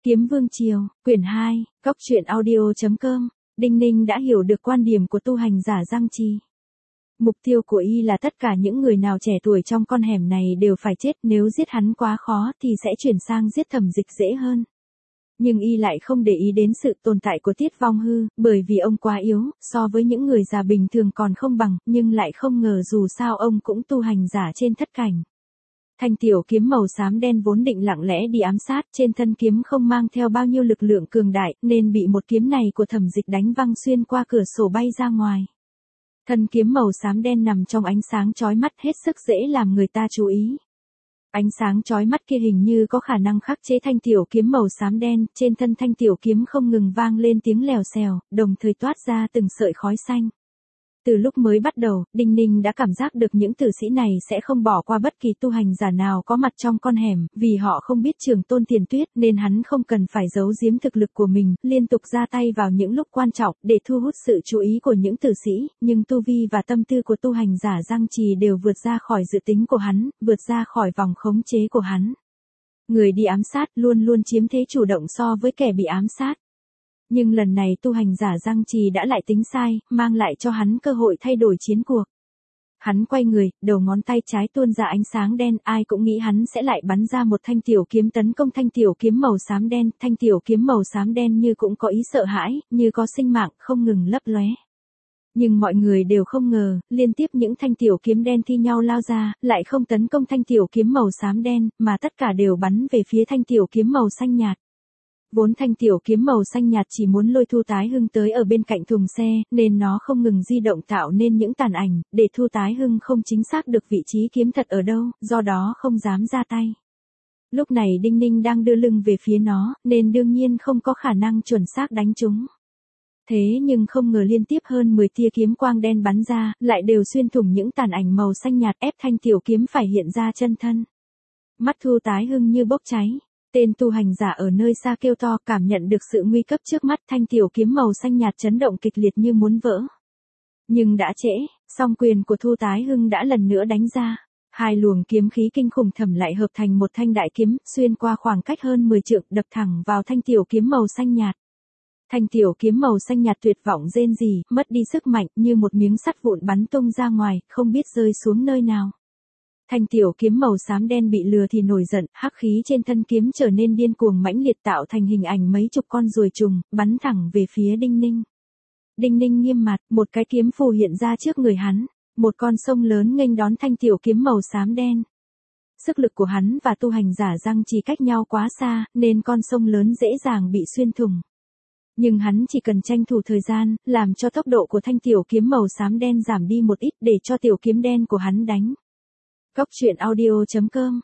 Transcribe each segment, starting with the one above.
Kiếm Vương Triều, quyển 2, Góc truyện audio.com, Đinh Ninh đã hiểu được quan điểm của tu hành giả Giang Trì. Mục tiêu của y là tất cả những người nào trẻ tuổi trong con hẻm này đều phải chết, nếu giết hắn quá khó thì sẽ chuyển sang giết Thẩm Dịch dễ hơn. Nhưng y lại không để ý đến sự tồn tại của Tiết Vong Hư, bởi vì ông quá yếu, so với những người già bình thường còn không bằng, nhưng lại không ngờ dù sao ông cũng tu hành giả trên thất cảnh. Thanh tiểu kiếm màu xám đen vốn định lặng lẽ đi ám sát, trên thân kiếm không mang theo bao nhiêu lực lượng cường đại, nên bị một kiếm này của Thẩm Dịch đánh văng xuyên qua cửa sổ bay ra ngoài. Thân kiếm màu xám đen nằm trong ánh sáng chói mắt hết sức dễ làm người ta chú ý. Ánh sáng chói mắt kia hình như có khả năng khắc chế thanh tiểu kiếm màu xám đen, trên thân thanh tiểu kiếm không ngừng vang lên tiếng lèo xèo, đồng thời toát ra từng sợi khói xanh. Từ lúc mới bắt đầu, Đinh Ninh đã cảm giác được những tử sĩ này sẽ không bỏ qua bất kỳ tu hành giả nào có mặt trong con hẻm, vì họ không biết Trường Tôn Tiền Tuyết nên hắn không cần phải giấu giếm thực lực của mình, liên tục ra tay vào những lúc quan trọng để thu hút sự chú ý của những tử sĩ, nhưng tu vi và tâm tư của tu hành giả Giang Trì đều vượt ra khỏi dự tính của hắn, vượt ra khỏi vòng khống chế của hắn. Người đi ám sát luôn luôn chiếm thế chủ động so với kẻ bị ám sát. Nhưng lần này tu hành giả Giang Trì đã lại tính sai, mang lại cho hắn cơ hội thay đổi chiến cuộc. Hắn quay người, đầu ngón tay trái tuôn ra ánh sáng đen, ai cũng nghĩ hắn sẽ lại bắn ra một thanh tiểu kiếm tấn công thanh tiểu kiếm màu xám đen, thanh tiểu kiếm màu xám đen như cũng có ý sợ hãi, như có sinh mạng, không ngừng lấp lóe. Nhưng mọi người đều không ngờ, liên tiếp những thanh tiểu kiếm đen thi nhau lao ra, lại không tấn công thanh tiểu kiếm màu xám đen, mà tất cả đều bắn về phía thanh tiểu kiếm màu xanh nhạt. Vốn thanh tiểu kiếm màu xanh nhạt chỉ muốn lôi Thu Tái Hưng tới ở bên cạnh thùng xe, nên nó không ngừng di động tạo nên những tàn ảnh, để Thu Tái Hưng không chính xác được vị trí kiếm thật ở đâu, do đó không dám ra tay. Lúc này Đinh Ninh đang đưa lưng về phía nó, nên đương nhiên không có khả năng chuẩn xác đánh chúng. Thế nhưng không ngờ liên tiếp hơn 10 tia kiếm quang đen bắn ra, lại đều xuyên thủng những tàn ảnh màu xanh nhạt ép thanh tiểu kiếm phải hiện ra chân thân. Mắt Thu Tái Hưng như bốc cháy. Tên tu hành giả ở nơi xa kêu to, cảm nhận được sự nguy cấp trước mắt, thanh tiểu kiếm màu xanh nhạt chấn động kịch liệt như muốn vỡ. Nhưng đã trễ, song quyền của Thu Tái Hưng đã lần nữa đánh ra. Hai luồng kiếm khí kinh khủng thẩm lại hợp thành một thanh đại kiếm, xuyên qua khoảng cách hơn 10 trượng, đập thẳng vào thanh tiểu kiếm màu xanh nhạt. Thanh tiểu kiếm màu xanh nhạt tuyệt vọng rên rỉ, mất đi sức mạnh, như một miếng sắt vụn bắn tung ra ngoài, không biết rơi xuống nơi nào. Thanh tiểu kiếm màu xám đen bị lừa thì nổi giận, hắc khí trên thân kiếm trở nên điên cuồng mãnh liệt tạo thành hình ảnh mấy chục con ruồi trùng, bắn thẳng về phía Đinh Ninh. Đinh Ninh nghiêm mặt, một cái kiếm phù hiện ra trước người hắn, một con sông lớn nghênh đón thanh tiểu kiếm màu xám đen. Sức lực của hắn và tu hành giả Giang Trì cách nhau quá xa, nên con sông lớn dễ dàng bị xuyên thủng. Nhưng hắn chỉ cần tranh thủ thời gian, làm cho tốc độ của thanh tiểu kiếm màu xám đen giảm đi một ít để cho tiểu kiếm đen của hắn đánh. Góc truyện audio.com,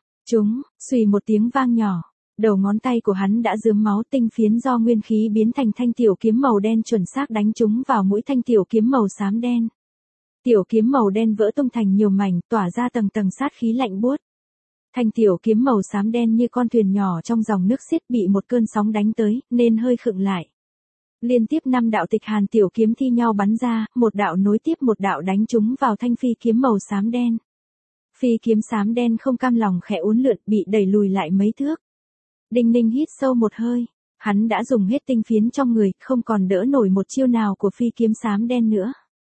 suy một tiếng vang nhỏ, đầu ngón tay của hắn đã rướm máu, tinh phiến do nguyên khí biến thành thanh tiểu kiếm màu đen chuẩn xác đánh trúng vào mũi thanh tiểu kiếm màu xám đen. Tiểu kiếm màu đen vỡ tung thành nhiều mảnh, tỏa ra tầng tầng sát khí lạnh buốt. Thanh tiểu kiếm màu xám đen như con thuyền nhỏ trong dòng nước xiết bị một cơn sóng đánh tới, nên hơi khựng lại. Liên tiếp 5 đạo tịch hàn tiểu kiếm thi nhau bắn ra, một đạo nối tiếp một đạo đánh trúng vào thanh phi kiếm màu xám đen. Phi kiếm xám đen không cam lòng khẽ uốn lượn, bị đẩy lùi lại mấy thước. Đinh Ninh hít sâu một hơi, hắn đã dùng hết tinh phiến trong người, không còn đỡ nổi một chiêu nào của phi kiếm xám đen nữa.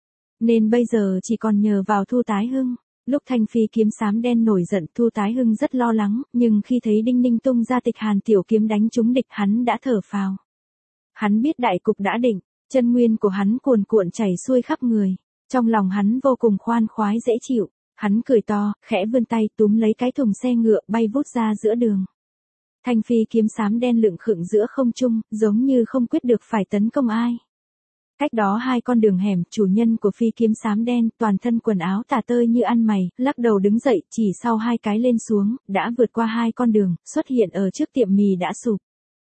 Nên bây giờ chỉ còn nhờ vào Thu Tái Hưng. Lúc thanh phi kiếm xám đen nổi giận, Thu Tái Hưng rất lo lắng, nhưng khi thấy Đinh Ninh tung ra tịch hàn tiểu kiếm đánh trúng địch, hắn đã thở phào. Hắn biết đại cục đã định, chân nguyên của hắn cuồn cuộn chảy xuôi khắp người, trong lòng hắn vô cùng khoan khoái dễ chịu. Hắn cười to, khẽ vươn tay túm lấy cái thùng xe ngựa bay vút ra giữa đường. Thanh phi kiếm xám đen lững khựng giữa không trung, giống như không quyết được phải tấn công ai. Cách đó 2 con đường hẻm, chủ nhân của phi kiếm xám đen, toàn thân quần áo tả tơi như ăn mày, lắc đầu đứng dậy, chỉ sau 2 cái lên xuống, đã vượt qua 2 con đường, xuất hiện ở trước tiệm mì đã sụp.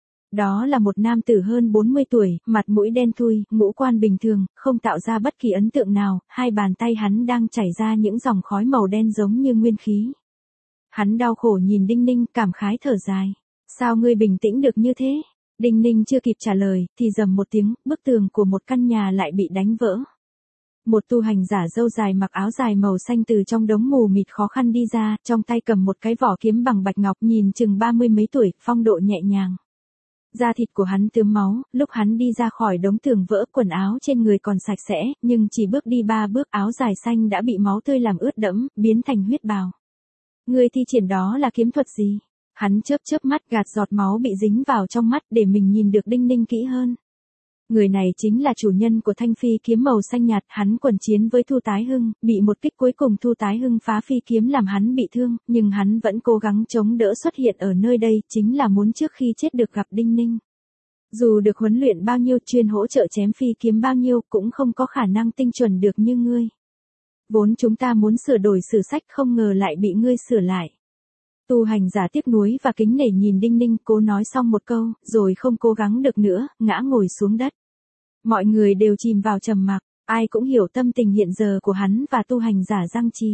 Đó là một nam tử hơn 40 tuổi, mặt mũi đen thui, ngũ quan bình thường, không tạo ra bất kỳ ấn tượng nào, hai bàn tay hắn đang chảy ra những dòng khói màu đen giống như nguyên khí. Hắn đau khổ nhìn Đinh Ninh, cảm khái thở dài. Sao ngươi bình tĩnh được như thế? Đinh Ninh chưa kịp trả lời, thì rầm một tiếng, bức tường của một căn nhà lại bị đánh vỡ. Một tu hành giả râu dài mặc áo dài màu xanh từ trong đống mù mịt khó khăn đi ra, trong tay cầm một cái vỏ kiếm bằng bạch ngọc, nhìn chừng 30 mấy tuổi, phong độ nhẹ nhàng. Da thịt của hắn tươm máu, lúc hắn đi ra khỏi đống tường vỡ, quần áo trên người còn sạch sẽ, nhưng chỉ bước đi 3 bước áo dài xanh đã bị máu tươi làm ướt đẫm, biến thành huyết bào. Người thi triển đó là kiếm thuật gì? Hắn chớp chớp mắt gạt giọt máu bị dính vào trong mắt để mình nhìn được Đinh Ninh kỹ hơn. Người này chính là chủ nhân của thanh phi kiếm màu xanh nhạt, hắn quần chiến với Thu Tái Hưng, bị một kích cuối cùng Thu Tái Hưng phá phi kiếm làm hắn bị thương, nhưng hắn vẫn cố gắng chống đỡ xuất hiện ở nơi đây, chính là muốn trước khi chết được gặp Đinh Ninh. Dù được huấn luyện bao nhiêu, chuyên hỗ trợ chém phi kiếm bao nhiêu, cũng không có khả năng tinh chuẩn được như ngươi. Vốn chúng ta muốn sửa đổi sử sách, không ngờ lại bị ngươi sửa lại. Tu hành giả tiếc nuối và kính nể nhìn Đinh Ninh, cố nói xong một câu, rồi không cố gắng được nữa, ngã ngồi xuống đất. Mọi người đều chìm vào trầm mặc, ai cũng hiểu tâm tình hiện giờ của hắn và tu hành giả Giang Chi.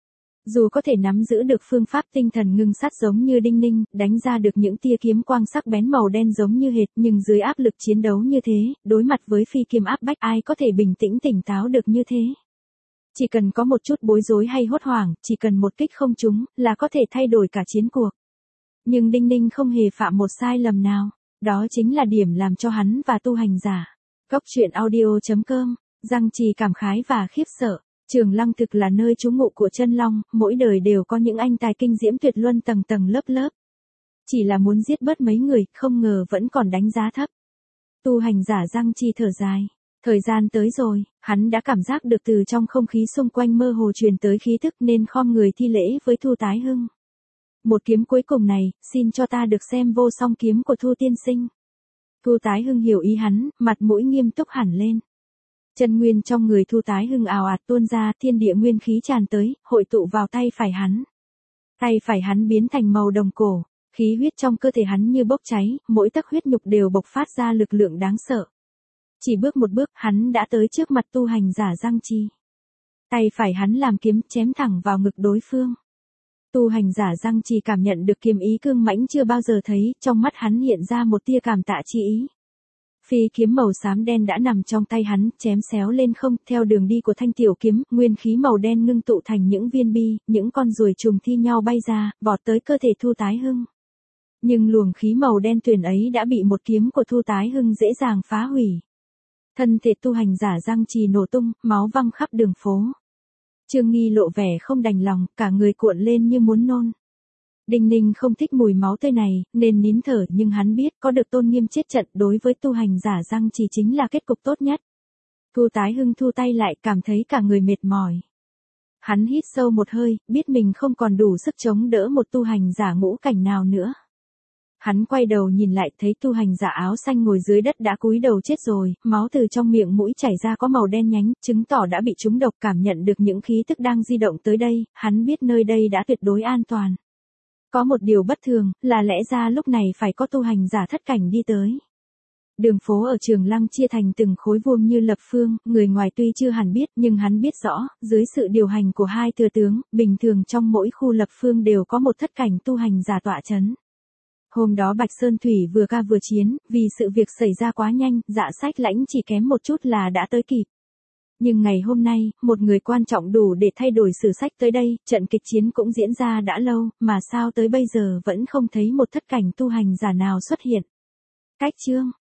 Dù có thể nắm giữ được phương pháp tinh thần ngưng sắt giống như Đinh Ninh, đánh ra được những tia kiếm quang sắc bén màu đen giống như hệt, nhưng dưới áp lực chiến đấu như thế, đối mặt với phi kiếm áp bách, ai có thể bình tĩnh tỉnh táo được như thế. Chỉ cần có một chút bối rối hay hốt hoảng, chỉ cần một kích không trúng, là có thể thay đổi cả chiến cuộc. Nhưng Đinh Ninh không hề phạm một sai lầm nào, đó chính là điểm làm cho hắn và tu hành giả. Góc truyện audio.com, Giang Trì cảm khái và khiếp sợ. Trường Lăng thực là nơi trú ngụ của chân long, mỗi đời đều có những anh tài kinh diễm tuyệt luân tầng tầng lớp lớp. Chỉ là muốn giết bớt mấy người, không ngờ vẫn còn đánh giá thấp. Tu hành giả Giang Trì thở dài. Thời gian tới rồi, hắn đã cảm giác được từ trong không khí xung quanh mơ hồ truyền tới khí thức nên khom người thi lễ với Thu Tái Hưng. Một kiếm cuối cùng này, xin cho ta được xem vô song kiếm của Thu tiên sinh. Thu Tái Hưng hiểu ý hắn, mặt mũi nghiêm túc hẳn lên. Chân nguyên trong người Thu Tái Hưng ào ạt tuôn ra, thiên địa nguyên khí tràn tới, hội tụ vào tay phải hắn. Tay phải hắn biến thành màu đồng cổ, khí huyết trong cơ thể hắn như bốc cháy, mỗi tấc huyết nhục đều bộc phát ra lực lượng đáng sợ. Chỉ bước một bước, hắn đã tới trước mặt tu hành giả Giang Chi. Tay phải hắn làm kiếm chém thẳng vào ngực đối phương. Tu hành giả Giang Chi cảm nhận được kiếm ý cương mãnh chưa bao giờ thấy, trong mắt hắn hiện ra một tia cảm tạ chi ý. Phi kiếm màu xám đen đã nằm trong tay hắn, chém xéo lên không, theo đường đi của thanh tiểu kiếm, nguyên khí màu đen ngưng tụ thành những viên bi, những con ruồi trùng thi nhau bay ra, vọt tới cơ thể Thu Tái Hưng. Nhưng luồng khí màu đen tuyền ấy đã bị một kiếm của Thu Tái Hưng dễ dàng phá hủy. Thân thể tu hành giả Giang Trì nổ tung, máu văng khắp đường phố. Trương Nghi lộ vẻ không đành lòng, cả người cuộn lên như muốn nôn. Đinh Ninh không thích mùi máu tươi này, nên nín thở, nhưng hắn biết có được tôn nghiêm chết trận đối với tu hành giả Giang Trì chính là kết cục tốt nhất. Thu Tái Hưng thu tay lại, cảm thấy cả người mệt mỏi. Hắn hít sâu một hơi, biết mình không còn đủ sức chống đỡ một tu hành giả ngũ cảnh nào nữa. Hắn quay đầu nhìn lại, thấy tu hành giả áo xanh ngồi dưới đất đã cúi đầu chết rồi, máu từ trong miệng mũi chảy ra có màu đen nhánh, chứng tỏ đã bị trúng độc. Cảm nhận được những khí tức đang di động tới đây, hắn biết nơi đây đã tuyệt đối an toàn. Có một điều bất thường, là lẽ ra lúc này phải có tu hành giả thất cảnh đi tới. Đường phố ở Trường Lăng chia thành từng khối vuông như lập phương, người ngoài tuy chưa hẳn biết, nhưng hắn biết rõ, dưới sự điều hành của hai thừa tướng, bình thường trong mỗi khu lập phương đều có một thất cảnh tu hành giả tọa chấn. Hôm đó Bạch Sơn Thủy vừa ca vừa chiến, vì sự việc xảy ra quá nhanh, Dạ Sách Lãnh chỉ kém một chút là đã tới kịp. Nhưng ngày hôm nay, một người quan trọng đủ để thay đổi sử sách tới đây, trận kịch chiến cũng diễn ra đã lâu, mà sao tới bây giờ vẫn không thấy một thất cảnh tu hành giả nào xuất hiện. Cách chương